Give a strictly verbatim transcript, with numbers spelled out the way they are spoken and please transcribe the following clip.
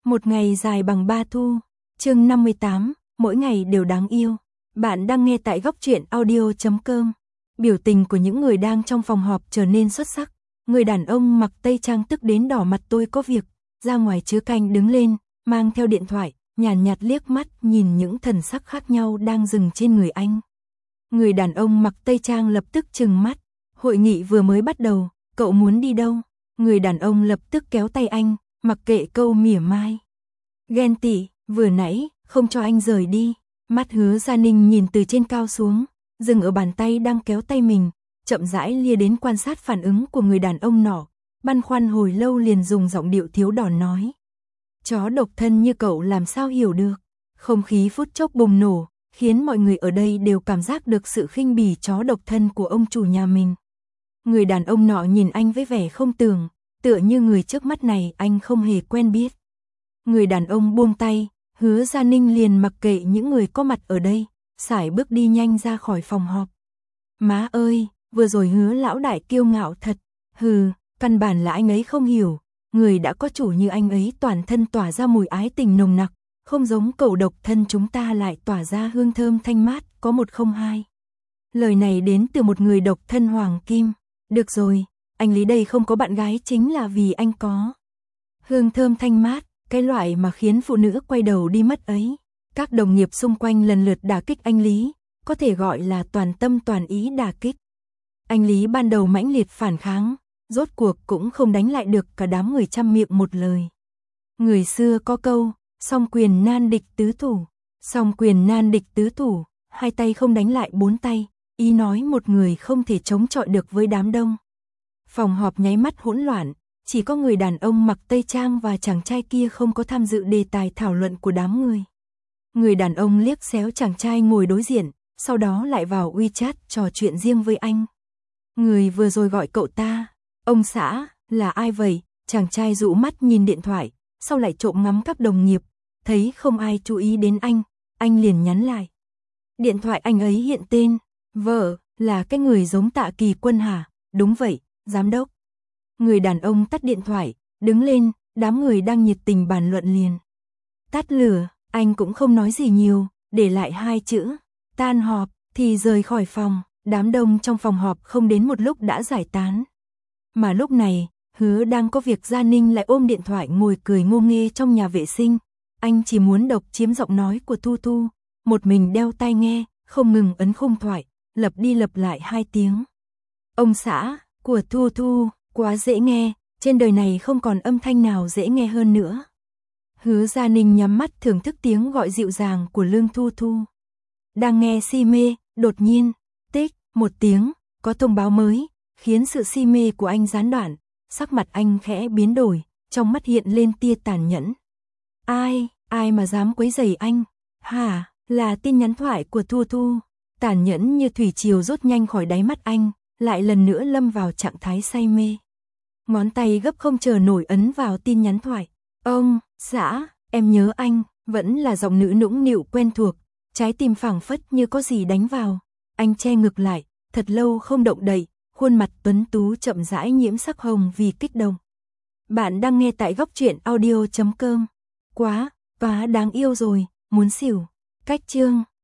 Một ngày dài bằng ba thu, chương năm mươi tám, mỗi ngày đều đáng yêu. Bạn đang nghe tại góc truyện audio chấm com. Biểu tình của những người đang trong phòng họp trở nên xuất sắc. Người đàn ông mặc tây trang tức đến đỏ mặt, tôi có việc, ra ngoài chứa canh đứng lên, mang theo điện thoại, nhàn nhạt liếc mắt nhìn những thần sắc khác nhau đang dừng trên người anh. Người đàn ông mặc tây trang lập tức trừng mắt, hội nghị vừa mới bắt đầu, cậu muốn đi đâu? Người đàn ông lập tức kéo tay anh, mặc kệ câu mỉa mai. Ghen tị, vừa nãy, không cho anh rời đi. Mắt Hứa Gia Ninh nhìn từ trên cao xuống, dừng ở bàn tay đang kéo tay mình, chậm rãi lia đến quan sát phản ứng của người đàn ông nọ, băn khoăn hồi lâu liền dùng giọng điệu thiếu đòn nói. Chó độc thân như cậu làm sao hiểu được. Không khí phút chốc bùng nổ, khiến mọi người ở đây đều cảm giác được sự khinh bỉ chó độc thân của ông chủ nhà mình. Người đàn ông nọ nhìn anh với vẻ không tưởng, tựa như người trước mắt này anh không hề quen biết. Người đàn ông buông tay, Hứa Gia Ninh liền mặc kệ những người có mặt ở đây, sải bước đi nhanh ra khỏi phòng họp. Má ơi, vừa rồi Hứa lão đại kiêu ngạo thật, hừ, căn bản là anh ấy không hiểu, người đã có chủ như anh ấy toàn thân tỏa ra mùi ái tình nồng nặc, không giống cậu độc thân chúng ta lại tỏa ra hương thơm thanh mát, có một không hai. Lời này đến từ một người độc thân hoàng kim. Được rồi, anh Lý đây không có bạn gái chính là vì anh có hương thơm thanh mát, cái loại mà khiến phụ nữ quay đầu đi mất ấy. Các đồng nghiệp xung quanh lần lượt đả kích anh Lý, có thể gọi là toàn tâm toàn ý đả kích. Anh Lý ban đầu mãnh liệt phản kháng, rốt cuộc cũng không đánh lại được cả đám người trăm miệng một lời. Người xưa có câu, song quyền nan địch tứ thủ, song quyền nan địch tứ thủ, hai tay không đánh lại bốn tay, ý nói một người không thể chống chọi được với đám đông. Phòng họp nháy mắt hỗn loạn, chỉ có người đàn ông mặc tây trang và chàng trai kia không có tham dự đề tài thảo luận của đám người. Người đàn ông liếc xéo chàng trai ngồi đối diện, sau đó lại vào WeChat trò chuyện riêng với anh. Người vừa rồi gọi cậu ta, ông xã, là ai vậy? Chàng trai dụ mắt nhìn điện thoại, sau lại trộm ngắm các đồng nghiệp, thấy không ai chú ý đến anh, anh liền nhắn lại. Điện thoại anh ấy hiện tên, vợ, là cái người giống Tạ Kỳ Quân hả? Đúng vậy, giám đốc. Người đàn ông tắt điện thoại, đứng lên, đám người đang nhiệt tình bàn luận liền. Tắt lửa, anh cũng không nói gì nhiều, để lại hai chữ, tan họp, thì rời khỏi phòng, đám đông trong phòng họp không đến một lúc đã giải tán. Mà lúc này, Hứa đang có việc, Gia Ninh lại ôm điện thoại ngồi cười ngô nghê trong nhà vệ sinh. Anh chỉ muốn độc chiếm giọng nói của Thu Thu, một mình đeo tai nghe, không ngừng ấn khung thoại, lặp đi lặp lại hai tiếng. Ông xã, của Thu Thu, quá dễ nghe, trên đời này không còn âm thanh nào dễ nghe hơn nữa. Hứa Gia Ninh nhắm mắt thưởng thức tiếng gọi dịu dàng của Lương Thu Thu. Đang nghe si mê, đột nhiên, tích, một tiếng, có thông báo mới, khiến sự si mê của anh gián đoạn, sắc mặt anh khẽ biến đổi, trong mắt hiện lên tia tàn nhẫn. Ai, ai mà dám quấy rầy anh? Hả, là tin nhắn thoại của Thu Thu. Tàn nhẫn như thủy triều rút nhanh khỏi đáy mắt anh, lại lần nữa lâm vào trạng thái say mê. Ngón tay gấp không chờ nổi ấn vào tin nhắn thoại. Ông, xã, em nhớ anh, vẫn là giọng nữ nũng nịu quen thuộc, trái tim phảng phất như có gì đánh vào. Anh che ngực lại, thật lâu không động đậy, khuôn mặt tuấn tú chậm rãi nhiễm sắc hồng vì kích động. Bạn đang nghe tại góc truyện audio chấm com. Quá, quá đáng yêu rồi, muốn xỉu. Cách chương